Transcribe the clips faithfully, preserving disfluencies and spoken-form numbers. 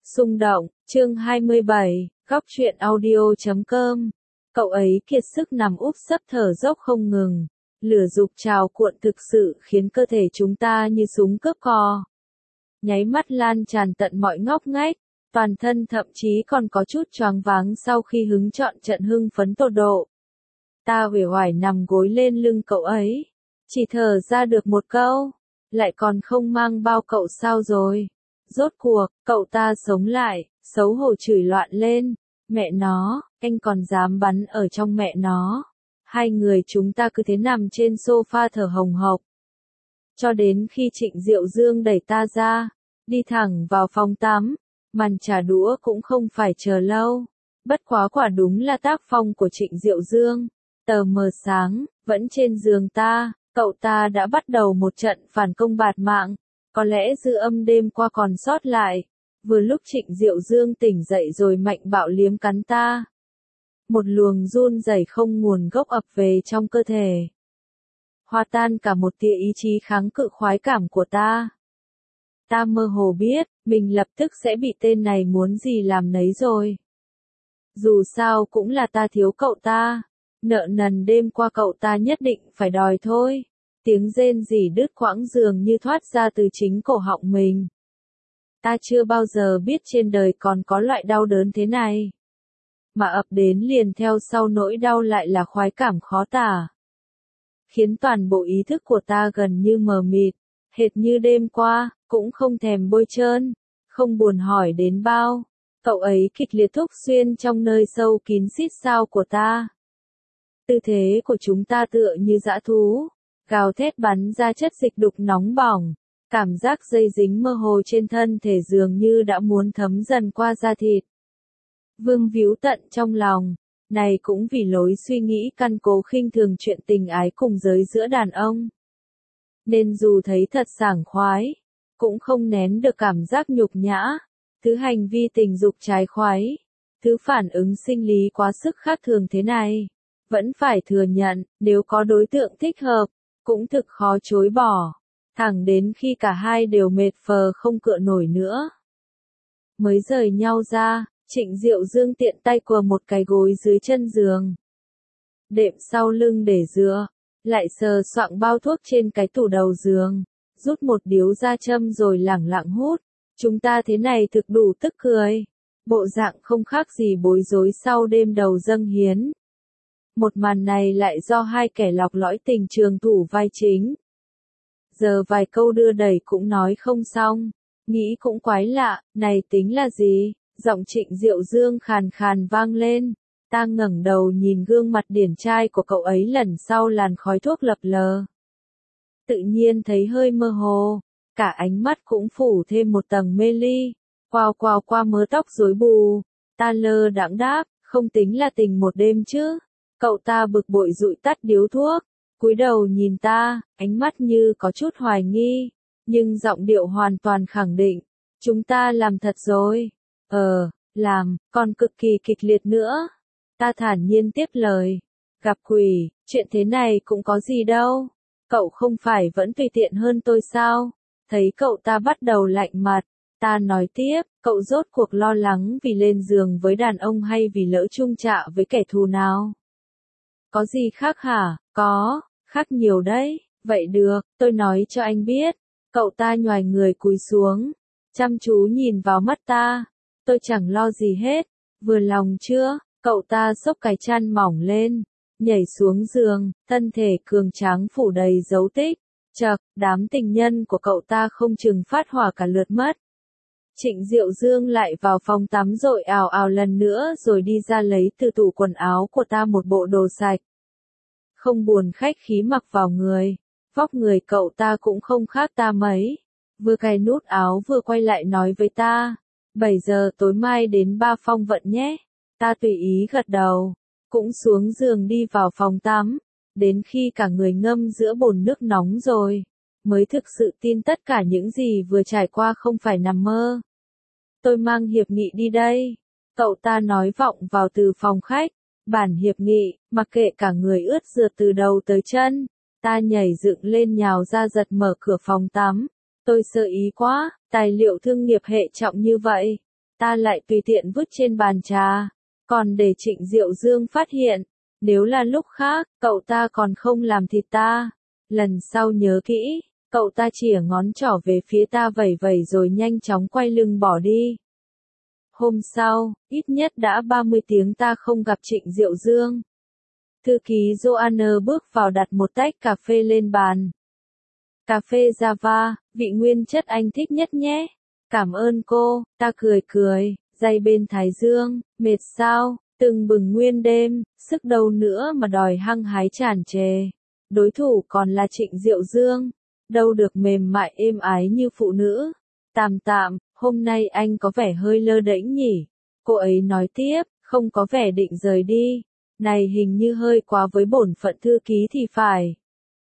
Xung động, chương hai mươi bảy, góc truyện audio chấm com. Cậu ấy kiệt sức nằm úp sấp thở dốc không ngừng. Lửa dục trào cuộn thực sự khiến cơ thể chúng ta như súng cướp co. Nháy mắt lan tràn tận mọi ngóc ngách, toàn thân thậm chí còn có chút choáng váng sau khi hứng trọn trận hưng phấn tột độ. Ta uể oải nằm gối lên lưng cậu ấy, chỉ thở ra được một câu, lại còn không mang bao cậu sao rồi. Rốt cuộc, cậu ta sống lại, xấu hổ chửi loạn lên, mẹ nó, anh còn dám bắn ở trong mẹ nó. Hai người chúng ta cứ thế nằm trên sofa thở hồng hộc. Cho đến khi Trịnh Diệu Dương đẩy ta ra, đi thẳng vào phòng tắm, màn trả đũa cũng không phải chờ lâu. Bất quá quả đúng là tác phong của Trịnh Diệu Dương. Tờ mờ sáng, vẫn trên giường ta, cậu ta đã bắt đầu một trận phản công bạt mạng. Có lẽ dư âm đêm qua còn sót lại. Vừa lúc Trịnh Diệu Dương tỉnh dậy rồi mạnh bạo liếm cắn ta. Một luồng run rẩy không nguồn gốc ập về trong cơ thể. Hòa tan cả một tia ý chí kháng cự khoái cảm của ta. Ta mơ hồ biết, mình lập tức sẽ bị tên này muốn gì làm nấy rồi. Dù sao cũng là ta thiếu cậu ta. Nợ nần đêm qua cậu ta nhất định phải đòi thôi. Tiếng rên rỉ đứt quãng dường như thoát ra từ chính cổ họng mình. Ta chưa bao giờ biết trên đời còn có loại đau đớn thế này. Mà ập đến liền theo sau nỗi đau lại là khoái cảm khó tả. Khiến toàn bộ ý thức của ta gần như mờ mịt, hệt như đêm qua, cũng không thèm bôi trơn, không buồn hỏi đến bao. Cậu ấy kịch liệt thúc xuyên trong nơi sâu kín xít sao của ta. Tư thế của chúng ta tựa như dã thú. Gào thét bắn ra chất dịch đục nóng bỏng, cảm giác dây dính mơ hồ trên thân thể dường như đã muốn thấm dần qua da thịt. Vương víu tận trong lòng, này cũng vì lối suy nghĩ căn cố khinh thường chuyện tình ái cùng giới giữa đàn ông. Nên dù thấy thật sảng khoái, cũng không nén được cảm giác nhục nhã, thứ hành vi tình dục trái khoái, thứ phản ứng sinh lý quá sức khác thường thế này. Vẫn phải thừa nhận, nếu có đối tượng thích hợp, cũng thực khó chối bỏ, thẳng đến khi cả hai đều mệt phờ không cựa nổi nữa. Mới rời nhau ra, Trịnh Diệu Dương tiện tay quờ một cái gối dưới chân giường. Đệm sau lưng để dựa, lại sờ soạng bao thuốc trên cái tủ đầu giường, rút một điếu ra châm rồi lẳng lặng hút. Chúng ta thế này thực đủ tức cười. Bộ dạng không khác gì bối rối sau đêm đầu dâng hiến. Một màn này lại do hai kẻ lọc lõi tình trường thủ vai chính. Giờ vài câu đưa đẩy cũng nói không xong, nghĩ cũng quái lạ, này tính là gì? Giọng Trịnh Diệu Dương khàn khàn vang lên. Ta ngẩng đầu nhìn gương mặt điển trai của cậu ấy lần sau làn khói thuốc lập lờ. Tự nhiên thấy hơi mơ hồ, cả ánh mắt cũng phủ thêm một tầng mê ly. Quao quao qua mớ tóc rối bù, ta lơ đãng đáp, không tính là tình một đêm chứ. Cậu ta bực bội dụi tắt điếu thuốc, cúi đầu nhìn ta, ánh mắt như có chút hoài nghi, nhưng giọng điệu hoàn toàn khẳng định. Chúng ta làm thật rồi. Ờ, làm, còn cực kỳ kịch liệt nữa. Ta thản nhiên tiếp lời. Gặp quỷ, chuyện thế này cũng có gì đâu. Cậu không phải vẫn tùy tiện hơn tôi sao? Thấy cậu ta bắt đầu lạnh mặt. Ta nói tiếp, cậu rốt cuộc lo lắng vì lên giường với đàn ông hay vì lỡ chung chạ với kẻ thù nào? Có gì khác hả? Có, khác nhiều đấy. Vậy được, tôi nói cho anh biết. Cậu ta nhoài người cúi xuống, chăm chú nhìn vào mắt ta. Tôi chẳng lo gì hết. Vừa lòng chưa? Cậu ta xốc cái chăn mỏng lên, nhảy xuống giường, thân thể cường tráng phủ đầy dấu tích. Chậc, đám tình nhân của cậu ta không chừng phát hỏa cả lượt mất. Trịnh Diệu Dương lại vào phòng tắm rồi ào ào lần nữa rồi đi ra lấy từ tủ quần áo của ta một bộ đồ sạch. Không buồn khách khí mặc vào người, vóc người cậu ta cũng không khác ta mấy. Vừa cài nút áo vừa quay lại nói với ta, bảy giờ tối mai đến Ba Phong Vận nhé. Ta tùy ý gật đầu, cũng xuống giường đi vào phòng tắm, đến khi cả người ngâm giữa bồn nước nóng rồi, mới thực sự tin tất cả những gì vừa trải qua không phải nằm mơ. Tôi mang hiệp nghị đi đây. Cậu ta nói vọng vào từ phòng khách. Bản hiệp nghị, mặc kệ cả người ướt rượt từ đầu tới chân. Ta nhảy dựng lên nhào ra giật mở cửa phòng tắm. Tôi sơ ý quá, tài liệu thương nghiệp hệ trọng như vậy. ta lại tùy tiện vứt trên bàn trà, còn để Trịnh Diệu Dương phát hiện. Nếu là lúc khác, cậu ta còn không làm thịt ta. Lần sau nhớ kỹ, cậu ta chìa ngón trỏ về phía ta vẩy vẩy rồi nhanh chóng quay lưng bỏ đi. Hôm sau, ít nhất đã ba mươi tiếng ta không gặp Trịnh Diệu Dương. Thư ký Joanne bước vào đặt một tách cà phê lên bàn. Cà phê Java, vị nguyên chất anh thích nhất nhé. Cảm ơn cô, ta cười cười, day bên thái dương, mệt sao, từng bừng nguyên đêm, sức đâu nữa mà đòi hăng hái tràn trề. Đối thủ còn là Trịnh Diệu Dương, đâu được mềm mại êm ái như phụ nữ. Tạm tạm, hôm nay anh có vẻ hơi lơ đễnh nhỉ. Cô ấy nói tiếp, không có vẻ định rời đi. Này hình như hơi quá với bổn phận thư ký thì phải.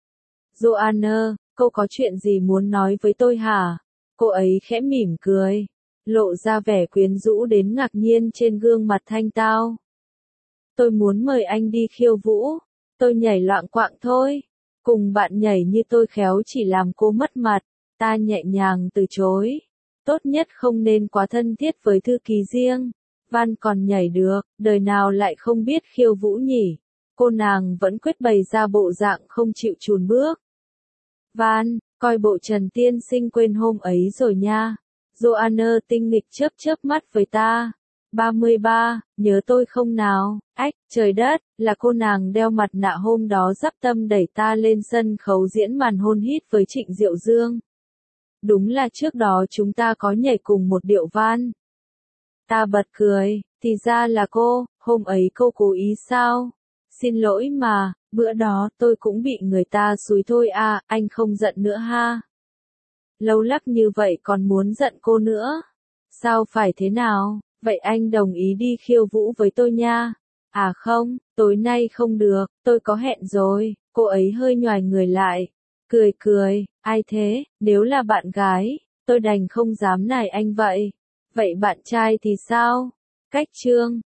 Joanne, cô có chuyện gì muốn nói với tôi hả? Cô ấy khẽ mỉm cười, lộ ra vẻ quyến rũ đến ngạc nhiên trên gương mặt thanh tao. Tôi muốn mời anh đi khiêu vũ. Tôi nhảy loạng quạng thôi. Cùng bạn nhảy như tôi khéo chỉ làm cô mất mặt. Ta nhẹ nhàng từ chối. Tốt nhất không nên quá thân thiết với thư ký riêng. Van còn nhảy được, đời nào lại không biết khiêu vũ nhỉ? Cô nàng vẫn quyết bày ra bộ dạng không chịu chùn bước. Van, coi bộ Trần tiên sinh quên hôm ấy rồi nha. Joanne tinh nghịch chớp chớp mắt với ta. ba mươi ba, nhớ tôi không nào? Ách, trời đất, là cô nàng đeo mặt nạ hôm đó dắp tâm đẩy ta lên sân khấu diễn màn hôn hít với Trịnh Diệu Dương. Đúng là trước đó chúng ta có nhảy cùng một điệu van. Ta bật cười, thì ra là cô, hôm ấy cô cố ý sao? Xin lỗi mà, bữa đó tôi cũng bị người ta xúi thôi à, anh không giận nữa ha. Lâu lắc như vậy còn muốn giận cô nữa. Sao phải thế nào, vậy anh đồng ý đi khiêu vũ với tôi nha. À không, tối nay không được, tôi có hẹn rồi. Cô ấy hơi nhoài người lại. Cười cười, ai thế, nếu là bạn gái, tôi đành không dám nài anh vậy. Vậy bạn trai thì sao? Cách chương